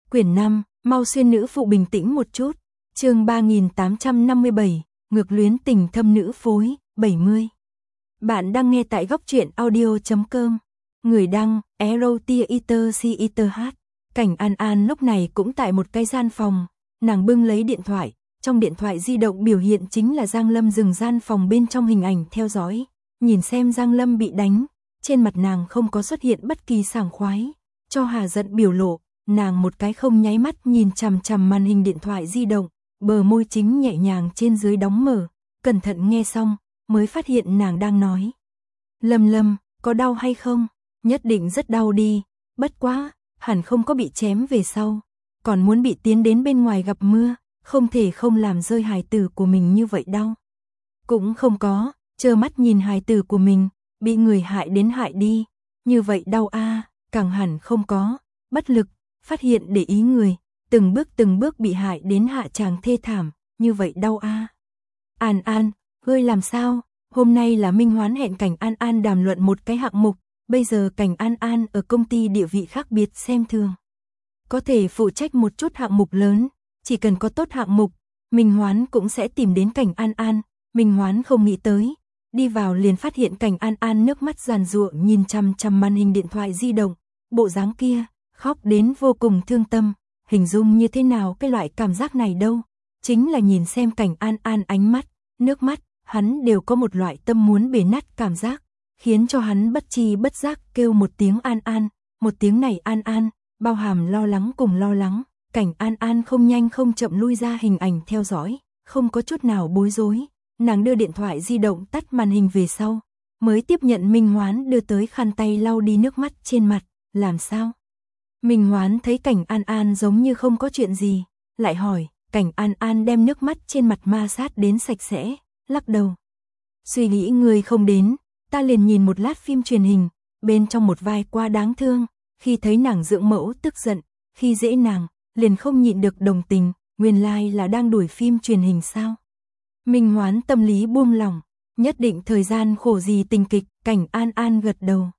Quyển 5, mau xuyên nữ phụ bình tĩnh một chút. Chương 3857, ngược luyến tình thâm nữ phối, 70. Bạn đang nghe tại góc truyện audio.com. Người đăng, Erotiater. Cảnh An An lúc này cũng tại một cái gian phòng, nàng bưng lấy điện thoại, trong điện thoại di động biểu hiện chính là Giang Lâm dừng gian phòng bên trong hình ảnh theo dõi, nhìn xem Giang Lâm bị đánh, trên mặt nàng không có xuất hiện bất kỳ sảng khoái, cho hà giận biểu lộ, nàng một cái không nháy mắt nhìn chằm chằm màn hình điện thoại di động, bờ môi chính nhẹ nhàng trên dưới đóng mở, cẩn thận nghe xong, mới phát hiện nàng đang nói. Lâm, có đau hay không? Nhất định rất đau đi, bất quá, hẳn không có bị chém về sau, còn muốn bị tiến đến bên ngoài gặp mưa, không thể không làm rơi hài tử của mình như vậy đau. Cũng không có, trơ mắt nhìn hài tử của mình, bị người hại đến hại đi, như vậy đau a, càng hẳn không có, bất lực, phát hiện để ý người, từng bước bị hại đến hạ tràng thê thảm, như vậy đau a. An, ngươi làm sao? Hôm nay là Minh Hoán hẹn Cảnh An đàm luận một cái hạng mục, bây giờ Cảnh An ở công ty địa vị khác biệt xem thường. Có thể phụ trách một chút hạng mục lớn, chỉ cần có tốt hạng mục, Minh Hoán cũng sẽ tìm đến Cảnh An. Minh Hoán không nghĩ tới, đi vào liền phát hiện Cảnh An nước mắt giàn giụa nhìn chằm chằm màn hình điện thoại di động, bộ dáng kia, khóc đến vô cùng thương tâm, hình dung như thế nào cái loại cảm giác này đâu, chính là nhìn xem Cảnh An ánh mắt, nước mắt, hắn đều có một loại tâm muốn bể nát cảm giác, khiến cho hắn bất chi bất giác kêu một tiếng An, một tiếng này An, bao hàm lo lắng cùng lo lắng. Cảnh An không nhanh không chậm lui ra hình ảnh theo dõi, không có chút nào bối rối, nàng đưa điện thoại di động tắt màn hình về sau, mới tiếp nhận Minh Hoán đưa tới khăn tay lau đi nước mắt trên mặt, làm sao? Minh Hoán thấy Cảnh An giống như không có chuyện gì, lại hỏi, Cảnh An đem nước mắt trên mặt ma sát đến sạch sẽ, lắc đầu. Suy nghĩ người không đến, ta liền nhìn một lát phim truyền hình, bên trong một vai quá đáng thương, khi thấy nàng dưỡng mẫu tức giận, khi dễ nàng, liền không nhịn được đồng tình, nguyên lai là đang đuổi phim truyền hình sao. Minh Hoán tâm lý buông lỏng, nhất định thời gian khổ gì tình kịch, Cảnh An gật đầu.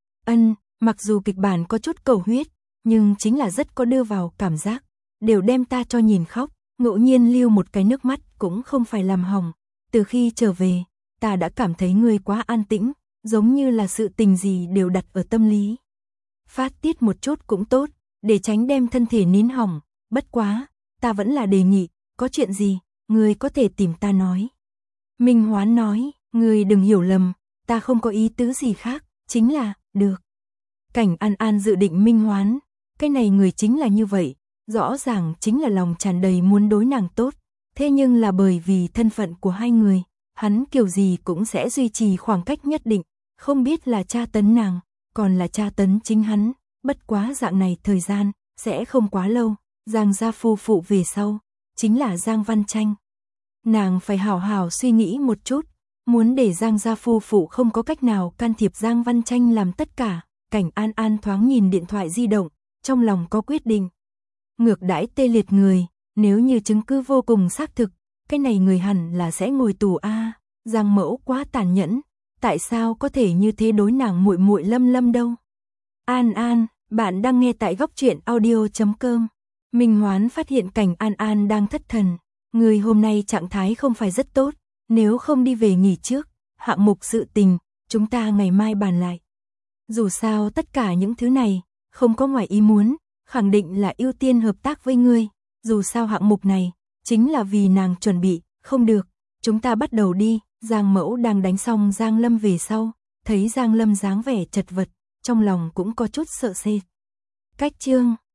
Mặc dù kịch bản có chút cầu huyết, nhưng chính là rất có đưa vào cảm giác, đều đem ta cho nhìn khóc, ngẫu nhiên lưu một cái nước mắt cũng không phải làm hỏng. Từ khi trở về, ta đã cảm thấy ngươi quá an tĩnh, giống như là sự tình gì đều đặt ở tâm lý. Phát tiết một chút cũng tốt, để tránh đem thân thể nín hỏng, bất quá, ta vẫn là đề nghị, có chuyện gì, ngươi có thể tìm ta nói. Minh Hoán nói, ngươi đừng hiểu lầm, ta không có ý tứ gì khác, chính là, được. Cảnh An dự định Minh Hoán, cái này người chính là như vậy, rõ ràng chính là lòng tràn đầy muốn đối nàng tốt, thế nhưng là bởi vì thân phận của hai người, hắn kiểu gì cũng sẽ duy trì khoảng cách nhất định, không biết là tra tấn nàng, còn là tra tấn chính hắn, bất quá dạng này thời gian, sẽ không quá lâu, Giang gia phu phụ về sau, chính là Giang Văn Tranh. Nàng phải hảo hảo suy nghĩ một chút, muốn để Giang gia phu phụ không có cách nào can thiệp Giang Văn Tranh làm tất cả. Cảnh An thoáng nhìn điện thoại di động, trong lòng có quyết định. Ngược đãi tê liệt người, nếu như chứng cứ vô cùng xác thực, cái này người hẳn là sẽ ngồi tù a. Giang mẫu quá tàn nhẫn, tại sao có thể như thế đối nàng muội muội Lâm đâu? An, bạn đang nghe tại góc truyện audio.com. Minh Hoán phát hiện Cảnh An đang thất thần, người hôm nay trạng thái không phải rất tốt, nếu không đi về nghỉ trước, hạng mục sự tình, chúng ta ngày mai bàn lại. Dù sao tất cả những thứ này, không có ngoài ý muốn, khẳng định là ưu tiên hợp tác với ngươi, dù sao hạng mục này, chính là vì nàng chuẩn bị, không được, chúng ta bắt đầu đi. Giang mẫu đang đánh xong Giang Lâm về sau, thấy Giang Lâm dáng vẻ chật vật, trong lòng cũng có chút sợ sệt. Cách chương